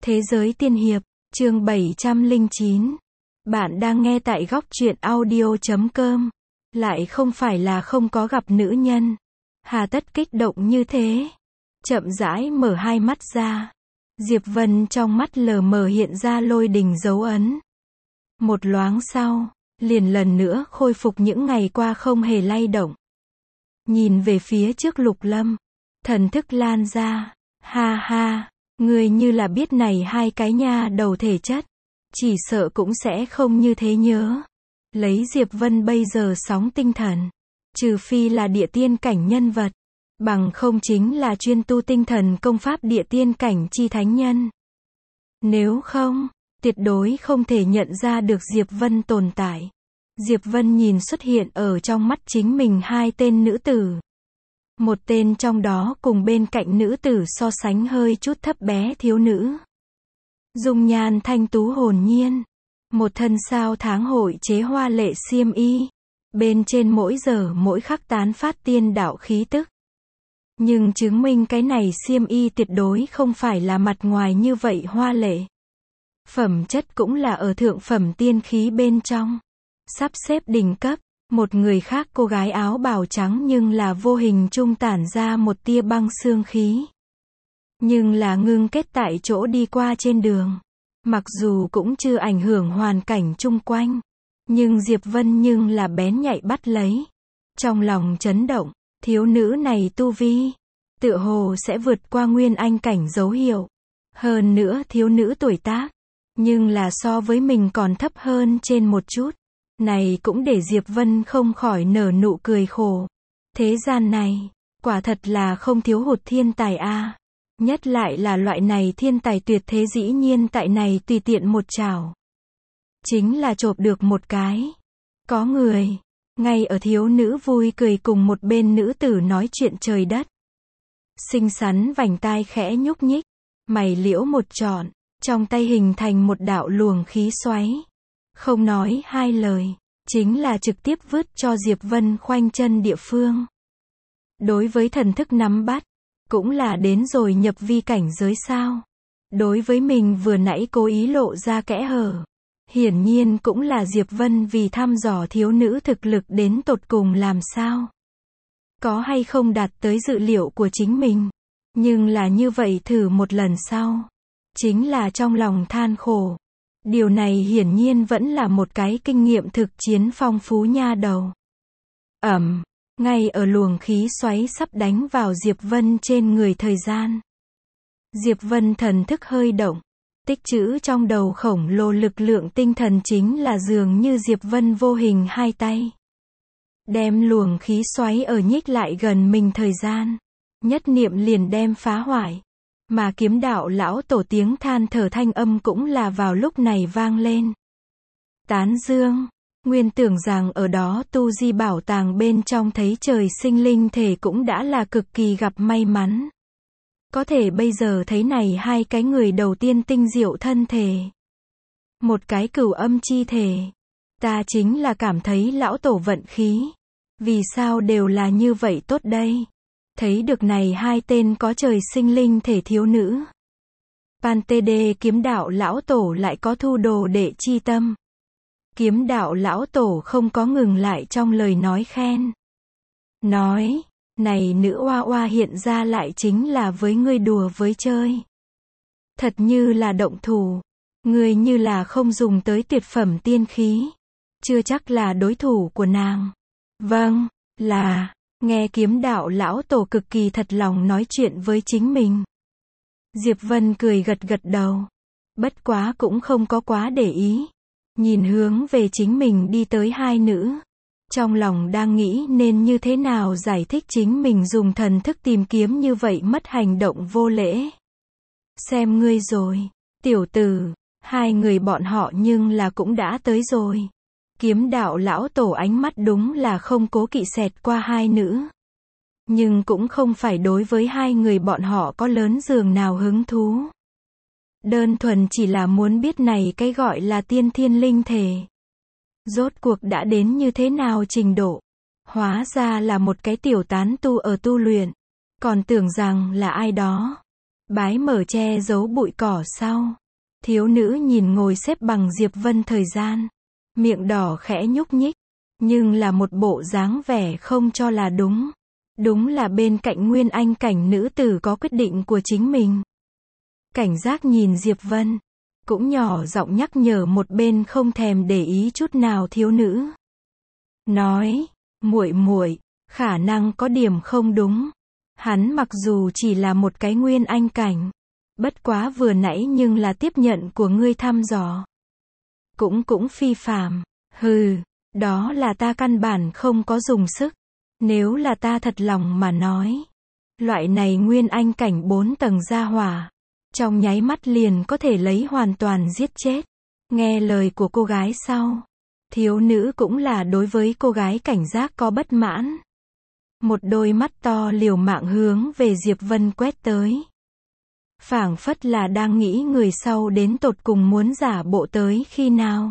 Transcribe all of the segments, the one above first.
Thế giới tiên hiệp, chương 709. Bạn đang nghe tại góc truyện audio.com. Lại không phải là không có gặp nữ nhân. Hà tất kích động như thế. Chậm rãi mở hai mắt ra. Diệp Vân trong mắt lờ mờ hiện ra lôi đình dấu ấn. Một loáng sau, liền lần nữa khôi phục những ngày qua không hề lay động. Nhìn về phía trước Lục Lâm. Thần thức lan ra. Ha ha. Người như là biết này hai cái nha đầu thể chất. Chỉ sợ cũng sẽ không như thế nhớ. Lấy Diệp Vân bây giờ sóng tinh thần. Trừ phi là địa tiên cảnh nhân vật. Bằng không chính là chuyên tu tinh thần công pháp địa tiên cảnh chi thánh nhân. Nếu không, tuyệt đối không thể nhận ra được Diệp Vân tồn tại. Diệp Vân nhìn xuất hiện ở trong mắt chính mình hai tên nữ tử. Một tên trong đó cùng bên cạnh nữ tử so sánh hơi chút thấp bé thiếu nữ. Dung nhan thanh tú hồn nhiên. Một thân sao tháng hội chế hoa lệ xiêm y. Bên trên mỗi giờ mỗi khắc tán phát tiên đạo khí tức. Nhưng chứng minh cái này xiêm y tuyệt đối không phải là mặt ngoài như vậy hoa lệ. Phẩm chất cũng là ở thượng phẩm tiên khí bên trong. Sắp xếp đỉnh cấp. Một người khác cô gái áo bào trắng nhưng là vô hình trung tản ra một tia băng xương khí. Nhưng là ngưng kết tại chỗ đi qua trên đường. Mặc dù cũng chưa ảnh hưởng hoàn cảnh chung quanh. Nhưng Diệp Vân nhưng là bén nhạy bắt lấy. Trong lòng chấn động, thiếu nữ này tu vi. Tựa hồ sẽ vượt qua nguyên anh cảnh dấu hiệu. Hơn nữa thiếu nữ tuổi tác. Nhưng là so với mình còn thấp hơn trên một chút. Này cũng để Diệp Vân không khỏi nở nụ cười khổ. Thế gian này, quả thật là không thiếu hụt thiên tài a. Nhất lại là loại này thiên tài tuyệt thế dĩ nhiên tại này tùy tiện một chảo. Chính là chộp được một cái. Có người, ngay ở thiếu nữ vui cười cùng một bên nữ tử nói chuyện trời đất. Xinh xắn vành tai khẽ nhúc nhích, mày liễu một trọn, trong tay hình thành một đạo luồng khí xoáy. Không nói hai lời, chính là trực tiếp vứt cho Diệp Vân khoanh chân địa phương. Đối với thần thức nắm bắt, cũng là đến rồi nhập vi cảnh giới sao. Đối với mình vừa nãy cố ý lộ ra kẽ hở. Hiển nhiên cũng là Diệp Vân vì thăm dò thiếu nữ thực lực đến tột cùng làm sao. Có hay không đạt tới dự liệu của chính mình. Nhưng là như vậy thử một lần sau. Chính là trong lòng than khổ. Điều này hiển nhiên vẫn là một cái kinh nghiệm thực chiến phong phú nha đầu. Ngay ở luồng khí xoáy sắp đánh vào Diệp Vân trên người thời gian. Diệp Vân thần thức hơi động. Tích trữ trong đầu khổng lồ lực lượng tinh thần chính là dường như Diệp Vân vô hình hai tay. Đem luồng khí xoáy ở nhích lại gần mình thời gian. Nhất niệm liền đem phá hoại. Mà kiếm đạo lão tổ tiếng than thở thanh âm cũng là vào lúc này vang lên. Tán dương, nguyên tưởng rằng ở đó tu di bảo tàng bên trong thấy trời sinh linh thể cũng đã là cực kỳ gặp may mắn. Có thể bây giờ thấy này hai cái người đầu tiên tinh diệu thân thể. Một cái cửu âm chi thể. Ta chính là cảm thấy lão tổ vận khí. Vì sao đều là như vậy tốt đây? Thấy được này hai tên có trời sinh linh thể thiếu nữ. Pantede kiếm đạo lão tổ lại có thu đồ đệ chi tâm. Kiếm đạo lão tổ không có ngừng lại trong lời nói khen. Nói, này nữ oa oa hiện ra lại chính là với ngươi đùa với chơi. Thật như là động thủ. Ngươi như là không dùng tới tuyệt phẩm tiên khí. Chưa chắc là đối thủ của nàng. Vâng, là. Nghe kiếm đạo lão tổ cực kỳ thật lòng nói chuyện với chính mình. Diệp Vân cười gật gật đầu. Bất quá cũng không có quá để ý. Nhìn hướng về chính mình đi tới hai nữ. Trong lòng đang nghĩ nên như thế nào giải thích chính mình dùng thần thức tìm kiếm như vậy mất hành động vô lễ. Xem ngươi rồi, tiểu tử, hai người bọn họ nhưng là cũng đã tới rồi. Kiếm đạo lão tổ ánh mắt đúng là không cố kỵ xẹt qua hai nữ. Nhưng cũng không phải đối với hai người bọn họ có lớn giường nào hứng thú. Đơn thuần chỉ là muốn biết này cái gọi là tiên thiên linh thể. Rốt cuộc đã đến như thế nào trình độ. Hóa ra là một cái tiểu tán tu ở tu luyện. Còn tưởng rằng là ai đó. Bái mở che giấu bụi cỏ sau. Thiếu nữ nhìn ngồi xếp bằng Diệp Vân thời gian. Miệng đỏ khẽ nhúc nhích. Nhưng là một bộ dáng vẻ không cho là đúng. Đúng là bên cạnh Nguyên Anh cảnh nữ tử có quyết định của chính mình. Cảnh giác nhìn Diệp Vân. Cũng nhỏ giọng nhắc nhở một bên không thèm để ý chút nào thiếu nữ. Nói, muội muội, khả năng có điểm không đúng. Hắn mặc dù chỉ là một cái Nguyên Anh cảnh. Bất quá vừa nãy nhưng là tiếp nhận của ngươi thăm dò. Cũng phi phàm. Hừ, đó là ta căn bản không có dùng sức. Nếu là ta thật lòng mà nói. Loại này Nguyên Anh cảnh 4 tầng gia hỏa. Trong nháy mắt liền có thể lấy hoàn toàn giết chết. Nghe lời của cô gái sau. Thiếu nữ cũng là đối với cô gái cảnh giác có bất mãn. Một đôi mắt to liều mạng hướng về Diệp Vân quét tới. Phảng phất là đang nghĩ người sau đến tột cùng muốn giả bộ tới khi nào.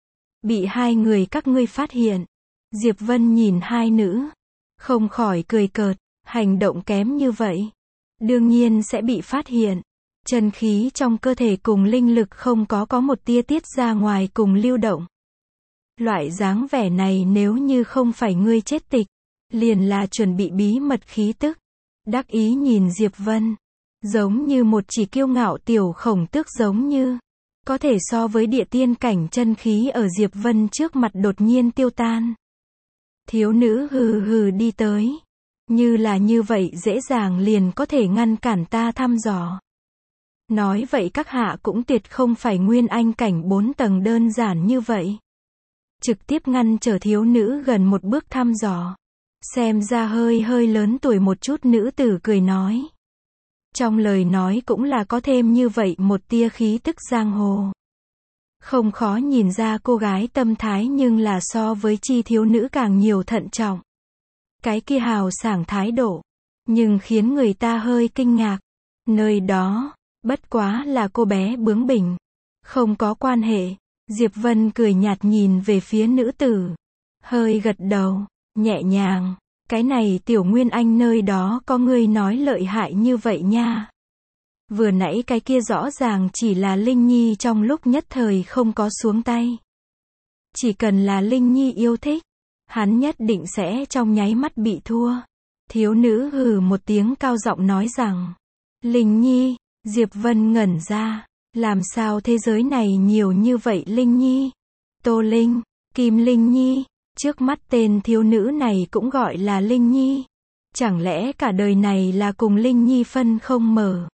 Bị hai người các ngươi phát hiện. Diệp Vân nhìn hai nữ. Không khỏi cười cợt, hành động kém như vậy. Đương nhiên sẽ bị phát hiện. Chân khí trong cơ thể cùng linh lực không có một tia tiết ra ngoài cùng lưu động. Loại dáng vẻ này nếu như không phải ngươi chết tịch, liền là chuẩn bị bí mật khí tức. Đắc ý nhìn Diệp Vân. Giống như một chỉ kiêu ngạo tiểu khổng tước giống như. Có thể so với địa tiên cảnh chân khí ở Diệp Vân trước mặt đột nhiên tiêu tan. Thiếu nữ hừ hừ đi tới. Như là như vậy dễ dàng liền có thể ngăn cản ta thăm dò. Nói vậy các hạ cũng tuyệt không phải Nguyên Anh cảnh 4 tầng đơn giản như vậy. Trực tiếp ngăn trở thiếu nữ gần một bước thăm dò. Xem ra hơi lớn tuổi một chút nữ tử cười nói. Trong lời nói cũng là có thêm như vậy một tia khí tức giang hồ. Không khó nhìn ra cô gái tâm thái nhưng là so với chi thiếu nữ càng nhiều thận trọng. Cái kia hào sảng thái độ. Nhưng khiến người ta hơi kinh ngạc. Nơi đó, bất quá là cô bé bướng bỉnh. Không có quan hệ. Diệp Vân cười nhạt nhìn về phía nữ tử. Hơi gật đầu, nhẹ nhàng. Cái này tiểu Nguyên Anh nơi đó có ngươi nói lợi hại như vậy nha. Vừa nãy cái kia rõ ràng chỉ là Linh Nhi trong lúc nhất thời không có xuống tay. Chỉ cần là Linh Nhi yêu thích, hắn nhất định sẽ trong nháy mắt bị thua. Thiếu nữ hừ một tiếng cao giọng nói rằng. Linh Nhi, Diệp Vân ngẩn ra. Làm sao thế giới này nhiều như vậy Linh Nhi? Tô Linh, Kim Linh Nhi. Trước mắt tên thiếu nữ này cũng gọi là Linh Nhi. Chẳng lẽ cả đời này là cùng Linh Nhi phân không mở?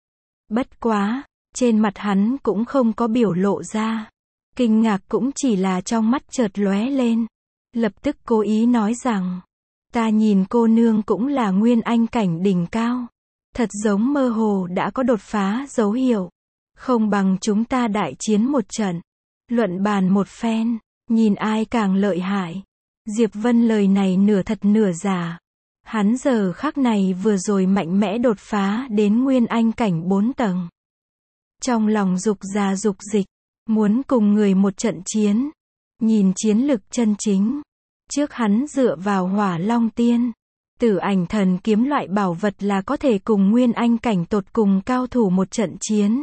Bất quá, trên mặt hắn cũng không có biểu lộ ra. Kinh ngạc cũng chỉ là trong mắt chợt lóe lên. Lập tức cố ý nói rằng, ta nhìn cô nương cũng là Nguyên Anh cảnh đỉnh cao. Thật giống mơ hồ đã có đột phá dấu hiệu. Không bằng chúng ta đại chiến một trận. Luận bàn một phen. Nhìn ai càng lợi hại. Diệp Vân lời này nửa thật nửa giả. Hắn giờ khắc này vừa rồi mạnh mẽ đột phá đến Nguyên Anh cảnh 4 tầng. Trong lòng dục ra dục dịch. Muốn cùng người một trận chiến. Nhìn chiến lực chân chính. Trước hắn dựa vào Hỏa Long Tiên. Tử Ảnh Thần Kiếm loại bảo vật là có thể cùng Nguyên Anh cảnh tột cùng cao thủ một trận chiến.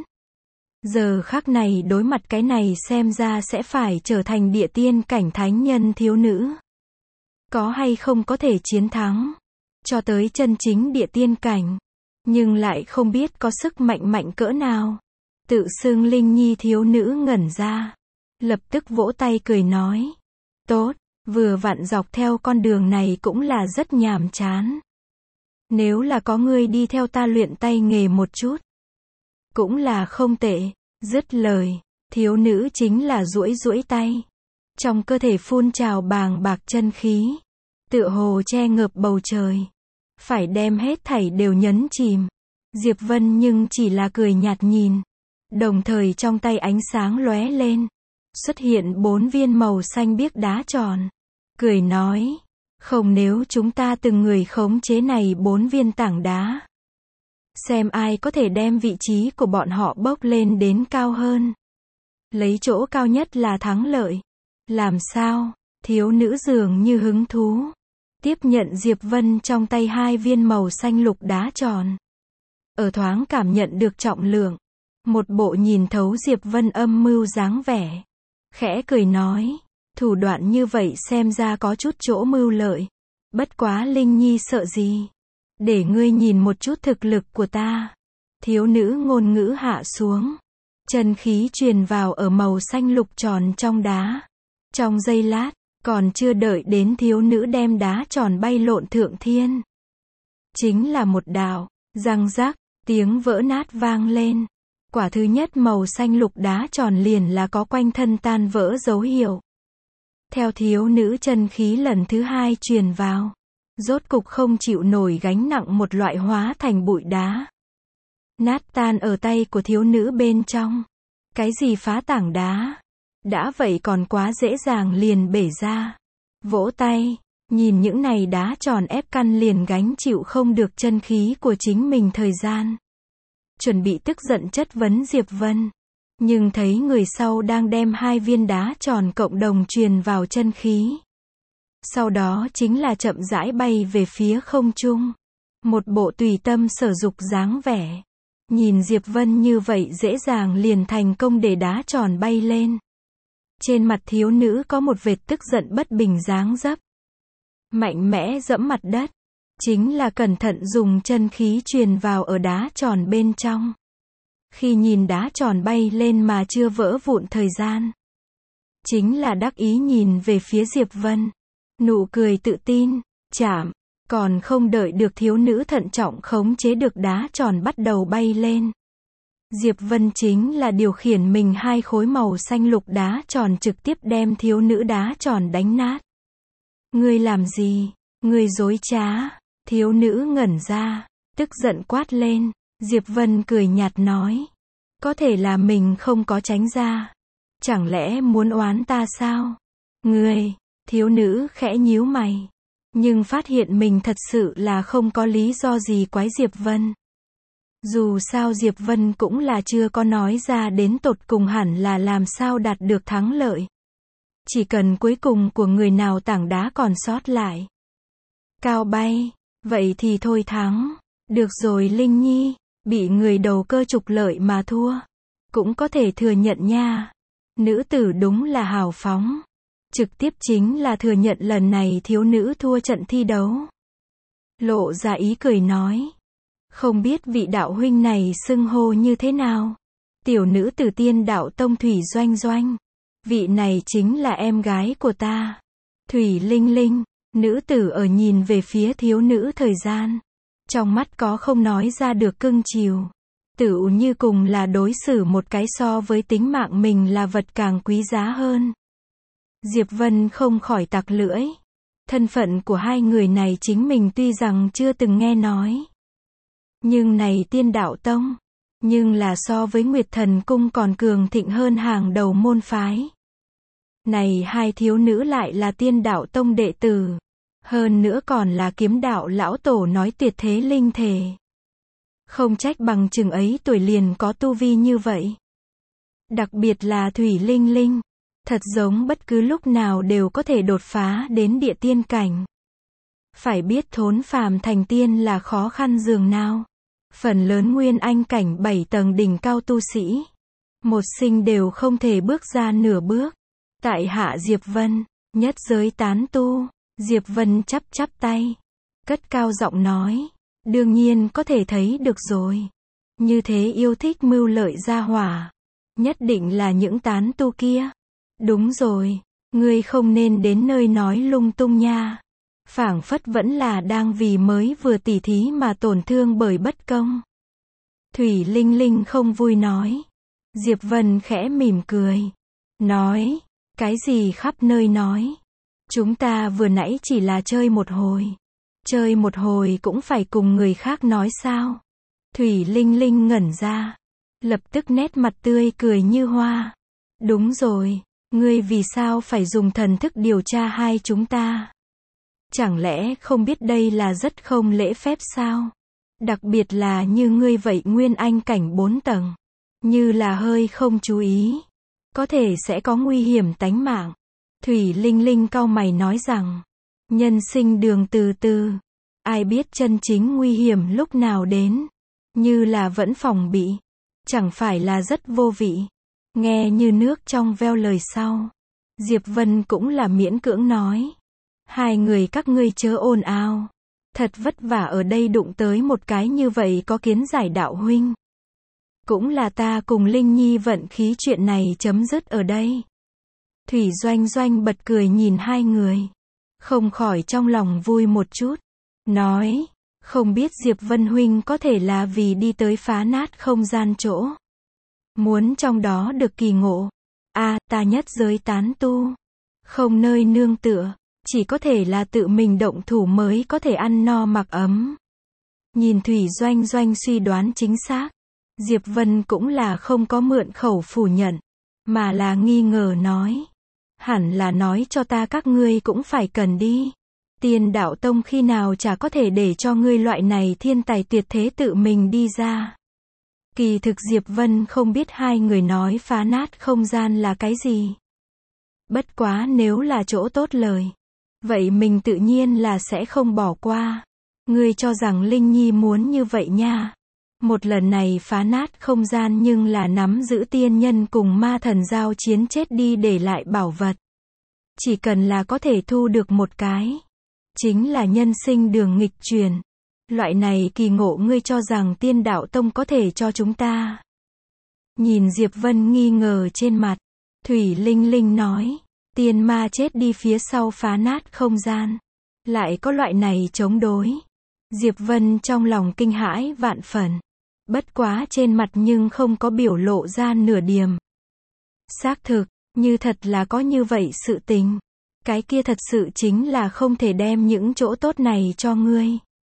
Giờ khắc này đối mặt cái này xem ra sẽ phải trở thành địa tiên cảnh thánh nhân thiếu nữ. Có hay không có thể chiến thắng. Cho tới chân chính địa tiên cảnh. Nhưng lại không biết có sức mạnh cỡ nào. Tự xưng Linh Nhi thiếu nữ ngẩn ra. Lập tức vỗ tay cười nói. Tốt, vừa vặn dọc theo con đường này cũng là rất nhàm chán. Nếu là có người đi theo ta luyện tay nghề một chút. Cũng là không tệ. Dứt lời, thiếu nữ chính là duỗi tay. Trong cơ thể phun trào bàng bạc chân khí. Tựa hồ che ngợp bầu trời. Phải đem hết thảy đều nhấn chìm. Diệp Vân nhưng chỉ là cười nhạt nhìn. Đồng thời trong tay ánh sáng lóe lên. Xuất hiện 4 viên màu xanh biếc đá tròn. Cười nói. Không nếu chúng ta từng người khống chế này 4 viên tảng đá. Xem ai có thể đem vị trí của bọn họ bốc lên đến cao hơn. Lấy chỗ cao nhất là thắng lợi. Làm sao? Thiếu nữ dường như hứng thú. Tiếp nhận Diệp Vân trong tay 2 viên màu xanh lục đá tròn. ở thoáng cảm nhận được trọng lượng. Một bộ nhìn thấu Diệp Vân âm mưu dáng vẻ. Khẽ cười nói, thủ đoạn như vậy xem ra có chút chỗ mưu lợi. Bất quá Linh Nhi sợ gì? Để ngươi nhìn một chút thực lực của ta. Thiếu nữ ngôn ngữ hạ xuống. Chân khí truyền vào ở màu xanh lục tròn trong đá. Trong giây lát, còn chưa đợi đến thiếu nữ đem đá tròn bay lộn thượng thiên. Chính là một đạo, răng rắc, tiếng vỡ nát vang lên. Quả thứ nhất màu xanh lục đá tròn liền là có quanh thân tan vỡ dấu hiệu. Theo thiếu nữ chân khí lần thứ hai truyền vào. Rốt cục không chịu nổi gánh nặng một loại hóa thành bụi đá. Nát tan ở tay của thiếu nữ bên trong. Cái gì phá tảng đá? Đã vậy còn quá dễ dàng liền bể ra. Vỗ tay, nhìn những này đá tròn ép căn liền gánh chịu không được chân khí của chính mình thời gian. Chuẩn bị tức giận chất vấn Diệp Vân. Nhưng thấy người sau đang đem 2 viên đá tròn cộng đồng truyền vào chân khí. Sau đó chính là chậm rãi bay về phía không trung. Một bộ tùy tâm sở dục dáng vẻ. Nhìn Diệp Vân như vậy dễ dàng liền thành công để đá tròn bay lên. Trên mặt thiếu nữ có một vệt tức giận bất bình dáng dấp. Mạnh mẽ dẫm mặt đất. Chính là cẩn thận dùng chân khí truyền vào ở đá tròn bên trong. Khi nhìn đá tròn bay lên mà chưa vỡ vụn thời gian. Chính là đắc ý nhìn về phía Diệp Vân. Nụ cười tự tin, chạm. Còn không đợi được thiếu nữ thận trọng khống chế được đá tròn bắt đầu bay lên. Diệp Vân chính là điều khiển mình 2 khối màu xanh lục đá tròn trực tiếp đem thiếu nữ đá tròn đánh nát. Ngươi làm gì? Ngươi dối trá. Thiếu nữ ngẩn ra, tức giận quát lên. Diệp Vân cười nhạt nói. Có thể là mình không có tránh ra. Chẳng lẽ muốn oán ta sao? Ngươi, thiếu nữ khẽ nhíu mày. Nhưng phát hiện mình thật sự là không có lý do gì quái Diệp Vân. Dù sao Diệp Vân cũng là chưa có nói ra đến tột cùng hẳn là làm sao đạt được thắng lợi. Chỉ cần cuối cùng của người nào tảng đá còn sót lại. Cao bay, vậy thì thôi thắng. Được rồi Linh Nhi, bị người đầu cơ trục lợi mà thua. Cũng có thể thừa nhận nha. Nữ tử đúng là hào phóng. Trực tiếp chính là thừa nhận lần này thiếu nữ thua trận thi đấu. Lộ ra ý cười nói. Không biết vị đạo huynh này xưng hô như thế nào? Tiểu nữ tử Tiên Đạo Tông Thủy Doanh Doanh. Vị này chính là em gái của ta. Thủy Linh Linh. Nữ tử ở nhìn về phía thiếu nữ thời gian. Trong mắt có không nói ra được cưng chiều. Tựu như cùng là đối xử một cái so với tính mạng mình là vật càng quý giá hơn. Diệp Vân không khỏi tặc lưỡi. Thân phận của 2 người này chính mình tuy rằng chưa từng nghe nói. Nhưng này Tiên Đạo Tông. Nhưng là so với Nguyệt Thần Cung còn cường thịnh hơn hàng đầu môn phái. Này 2 thiếu nữ lại là Tiên Đạo Tông đệ tử. Hơn nữa còn là Kiếm Đạo lão tổ nói tuyệt thế linh thể. Không trách bằng chừng ấy tuổi liền có tu vi như vậy. Đặc biệt là Thủy Linh Linh. Thật giống bất cứ lúc nào đều có thể đột phá đến địa tiên cảnh. Phải biết thốn phàm thành tiên là khó khăn dường nào. Phần lớn nguyên anh cảnh 7 tầng đỉnh cao tu sĩ. Một sinh đều không thể bước ra nửa bước. Tại hạ Diệp Vân, nhất giới tán tu. Diệp Vân chắp chắp tay. Cất cao giọng nói. Đương nhiên có thể thấy được rồi. Như thế yêu thích mưu lợi gia hỏa. Nhất định là những tán tu kia. Đúng rồi, ngươi không nên đến nơi nói lung tung nha. Phảng phất vẫn là đang vì mới vừa tỉ thí mà tổn thương bởi bất công. Thủy Linh Linh không vui nói. Diệp Vân khẽ mỉm cười. Nói, cái gì khắp nơi nói. Chúng ta vừa nãy chỉ là chơi một hồi. Chơi một hồi cũng phải cùng người khác nói sao. Thủy Linh Linh ngẩn ra. Lập tức nét mặt tươi cười như hoa. Đúng rồi. Ngươi vì sao phải dùng thần thức điều tra 2 chúng ta? Chẳng lẽ không biết đây là rất không lễ phép sao? Đặc biệt là như ngươi vậy nguyên anh cảnh 4 tầng. Như là hơi không chú ý. Có thể sẽ có nguy hiểm tánh mạng. Thủy Linh Linh cau mày nói rằng. Nhân sinh đường từ từ. Ai biết chân chính nguy hiểm lúc nào đến. như là vẫn phòng bị. Chẳng phải là rất vô vị. Nghe như nước trong veo lời sau. Diệp Vân cũng là miễn cưỡng nói. Hai người các ngươi chớ ồn ào. Thật vất vả ở đây đụng tới một cái như vậy có kiến giải đạo huynh. Cũng là ta cùng Linh Nhi vận khí chuyện này chấm dứt ở đây. Thủy Doanh Doanh bật cười nhìn hai người. Không khỏi trong lòng vui một chút. Nói, không biết Diệp Vân huynh có thể là vì đi tới phá nát không gian chỗ. Muốn trong đó được kỳ ngộ. Ta nhất giới tán tu. Không nơi nương tựa. Chỉ có thể là tự mình động thủ mới có thể ăn no mặc ấm. Nhìn Thủy Doanh Doanh suy đoán chính xác. Diệp Vân cũng là không có mượn khẩu phủ nhận. Mà là nghi ngờ nói. Hẳn là nói cho ta các ngươi cũng phải cần đi. Tiên đạo tông khi nào chả có thể để cho ngươi loại này thiên tài tuyệt thế tự mình đi ra. Kỳ thực Diệp Vân không biết hai người nói phá nát không gian là cái gì. Bất quá nếu là chỗ tốt lời. Vậy mình tự nhiên là sẽ không bỏ qua. Ngươi cho rằng Linh Nhi muốn như vậy nha. Một lần này phá nát không gian nhưng là nắm giữ tiên nhân cùng ma thần giao chiến chết đi để lại bảo vật. Chỉ cần là có thể thu được một cái. Chính là nhân sinh đường nghịch truyền. Loại này kỳ ngộ ngươi cho rằng tiên đạo tông có thể cho chúng ta. Nhìn Diệp Vân nghi ngờ trên mặt. Thủy Linh Linh nói. Tiên ma chết đi phía sau phá nát không gian. Lại có loại này chống đối. Diệp Vân trong lòng kinh hãi vạn phần. Bất quá trên mặt nhưng không có biểu lộ ra nửa điểm. Xác thực, như thật là có như vậy sự tình. Cái kia thật sự chính là không thể đem những chỗ tốt này cho ngươi.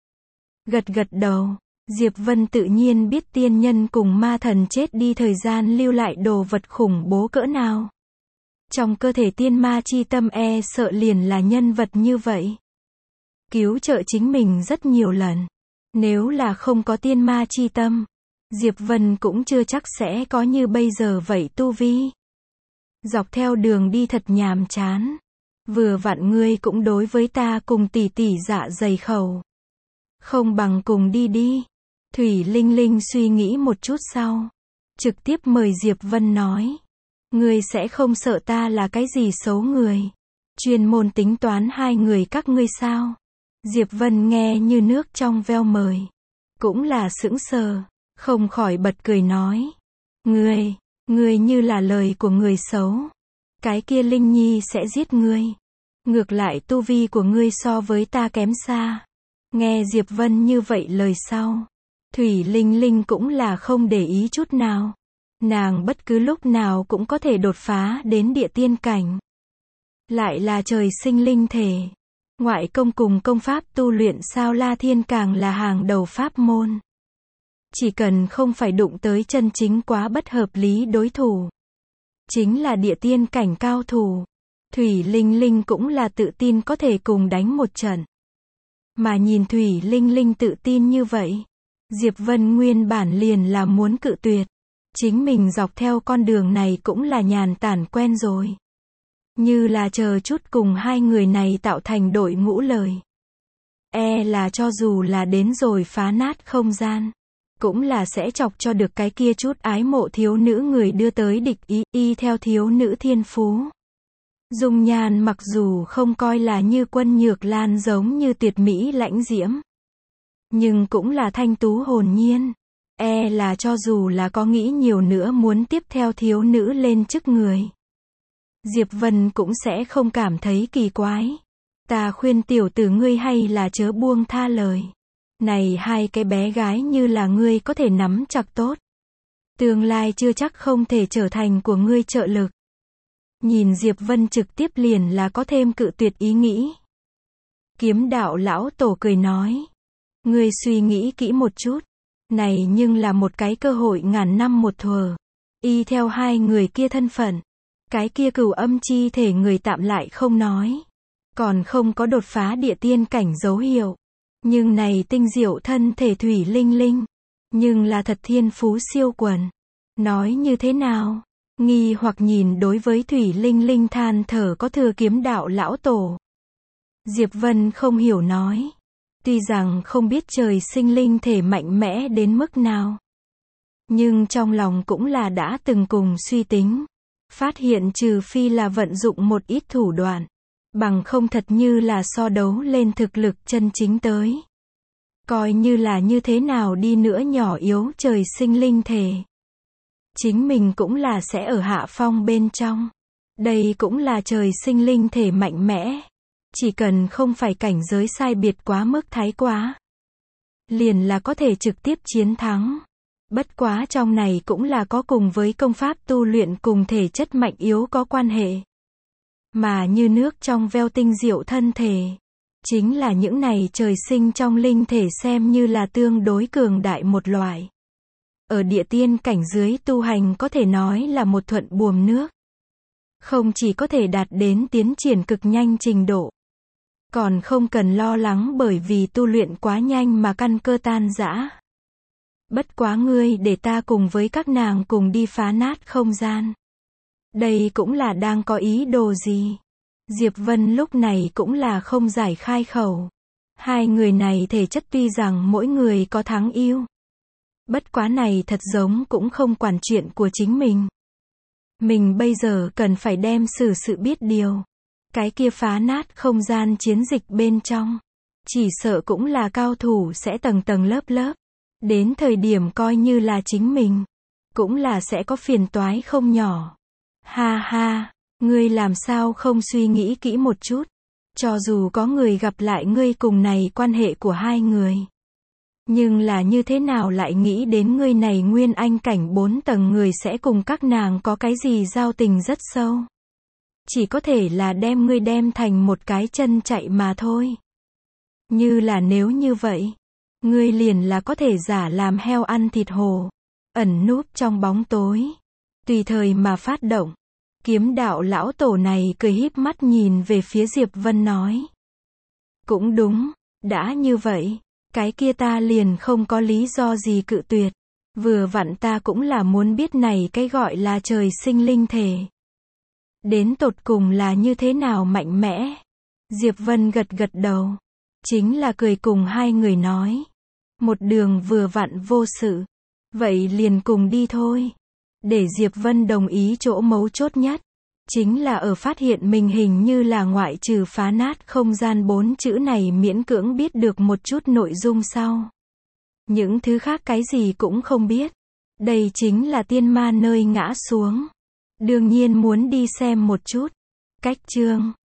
Gật gật đầu, Diệp Vân tự nhiên biết tiên nhân cùng ma thần chết đi thời gian lưu lại đồ vật khủng bố cỡ nào. Trong cơ thể tiên ma chi tâm sợ liền là nhân vật như vậy. Cứu trợ chính mình rất nhiều lần. Nếu là không có tiên ma chi tâm, Diệp Vân cũng chưa chắc sẽ có như bây giờ vậy tu vi. Dọc theo đường đi thật nhàm chán. Vừa vặn ngươi cũng đối với ta cùng tỷ tỷ dạ dày khẩu. Không bằng cùng đi đi. Thủy Linh Linh suy nghĩ một chút sau. Trực tiếp mời Diệp Vân nói. Ngươi sẽ không sợ ta là cái gì xấu người. Chuyên môn tính toán hai người các ngươi sao. Diệp Vân nghe như nước trong veo mời. Cũng là sững sờ. Không khỏi bật cười nói. Ngươi như là lời của người xấu. Cái kia Linh Nhi sẽ giết ngươi. Ngược lại tu vi của ngươi so với ta kém xa. Nghe Diệp Vân như vậy lời sau. Thủy Linh Linh cũng là không để ý chút nào. Nàng bất cứ lúc nào cũng có thể đột phá đến địa tiên cảnh. Lại là trời sinh linh thể. Ngoại công cùng công pháp tu luyện sao La Thiên càng là hàng đầu pháp môn. Chỉ cần không phải đụng tới chân chính quá bất hợp lý đối thủ. Chính là địa tiên cảnh cao thủ. Thủy Linh Linh cũng là tự tin có thể cùng đánh một trận. Mà nhìn Thủy Linh Linh tự tin như vậy. Diệp Vân nguyên bản liền là muốn cự tuyệt. Chính mình dọc theo con đường này cũng là nhàn tản quen rồi. Như là chờ chút cùng hai người này tạo thành đội ngũ lời. Là cho dù là đến rồi phá nát không gian. Cũng là sẽ chọc cho được cái kia chút ái mộ thiếu nữ người đưa tới địch ý theo thiếu nữ thiên phú. Dung nhan mặc dù không coi là như Quân Nhược Lan giống như tuyệt mỹ lãnh diễm. Nhưng cũng là thanh tú hồn nhiên. Là cho dù là có nghĩ nhiều nữa muốn tiếp theo thiếu nữ lên chức người. Diệp Vân cũng sẽ không cảm thấy kỳ quái. Ta khuyên tiểu tử ngươi hay là chớ buông tha lời. Này hai cái bé gái như là ngươi có thể nắm chặt tốt. Tương lai chưa chắc không thể trở thành của ngươi trợ lực. Nhìn Diệp Vân trực tiếp liền là có thêm cự tuyệt ý nghĩ. Kiếm đạo lão tổ cười nói. Ngươi suy nghĩ kỹ một chút. Này nhưng là một cái cơ hội ngàn năm một thuở. Y theo hai người kia thân phận. Cái kia cửu âm chi thể người tạm lại không nói. Còn không có đột phá địa tiên cảnh dấu hiệu. Nhưng này tinh diệu thân thể Thủy Linh Linh. Nhưng là thật thiên phú siêu quần. Nói như thế nào? Nghi hoặc nhìn đối với Thủy Linh Linh than thở có thừa kiếm đạo lão tổ. Diệp Vân không hiểu nói. Tuy rằng không biết trời sinh linh thể mạnh mẽ đến mức nào, nhưng trong lòng cũng là đã từng cùng suy tính. Phát hiện trừ phi là vận dụng một ít thủ đoạn, bằng không thật như là so đấu lên thực lực chân chính tới. Coi như là như thế nào đi nữa nhỏ yếu trời sinh linh thể, chính mình cũng là sẽ ở hạ phong bên trong. Đây cũng là trời sinh linh thể mạnh mẽ. Chỉ cần không phải cảnh giới sai biệt quá mức thái quá, liền là có thể trực tiếp chiến thắng. Bất quá trong này cũng là có cùng với công pháp tu luyện cùng thể chất mạnh yếu có quan hệ. Mà như nước trong veo tinh diệu thân thể, chính là những này trời sinh trong linh thể xem như là tương đối cường đại một loại. Ở địa tiên cảnh dưới tu hành có thể nói là một thuận buồm nước. Không chỉ có thể đạt đến tiến triển cực nhanh trình độ, còn không cần lo lắng bởi vì tu luyện quá nhanh mà căn cơ tan rã. Bất quá ngươi để ta cùng với các nàng cùng đi phá nát không gian. Đây cũng là đang có ý đồ gì? Diệp Vân lúc này cũng là không giải khai khẩu. Hai người này thể chất tuy rằng mỗi người có thắng ưu, bất quá này thật giống cũng không quản chuyện của chính mình. Mình bây giờ cần phải đem xử sự biết điều. Cái kia phá nát không gian chiến dịch bên trong, chỉ sợ cũng là cao thủ sẽ tầng tầng lớp lớp. Đến thời điểm coi như là chính mình, cũng là sẽ có phiền toái không nhỏ. Ha ha, ngươi làm sao không suy nghĩ kỹ một chút? Cho dù có người gặp lại ngươi cùng này quan hệ của hai người, nhưng là như thế nào lại nghĩ đến ngươi này nguyên anh cảnh 4 tầng người sẽ cùng các nàng có cái gì giao tình rất sâu. Chỉ có thể là đem ngươi đem thành một cái chân chạy mà thôi. Như là nếu như vậy, ngươi liền là có thể giả làm heo ăn thịt hổ, ẩn núp trong bóng tối, tùy thời mà phát động. Kiếm đạo lão tổ này cười híp mắt nhìn về phía Diệp Vân nói. Cũng đúng, đã như vậy, cái kia ta liền không có lý do gì cự tuyệt. Vừa vặn ta cũng là muốn biết này cái gọi là trời sinh linh thể, đến tột cùng là như thế nào mạnh mẽ. Diệp Vân gật gật đầu, chính là cười cùng hai người nói. Một đường vừa vặn vô sự, vậy liền cùng đi thôi. Để Diệp Vân đồng ý chỗ mấu chốt nhất, chính là ở phát hiện mình hình như là ngoại trừ phá nát không gian 4 chữ này miễn cưỡng biết được một chút nội dung sau. Những thứ khác cái gì cũng không biết. Đây chính là tiên ma nơi ngã xuống. Đương nhiên muốn đi xem một chút. Cách chương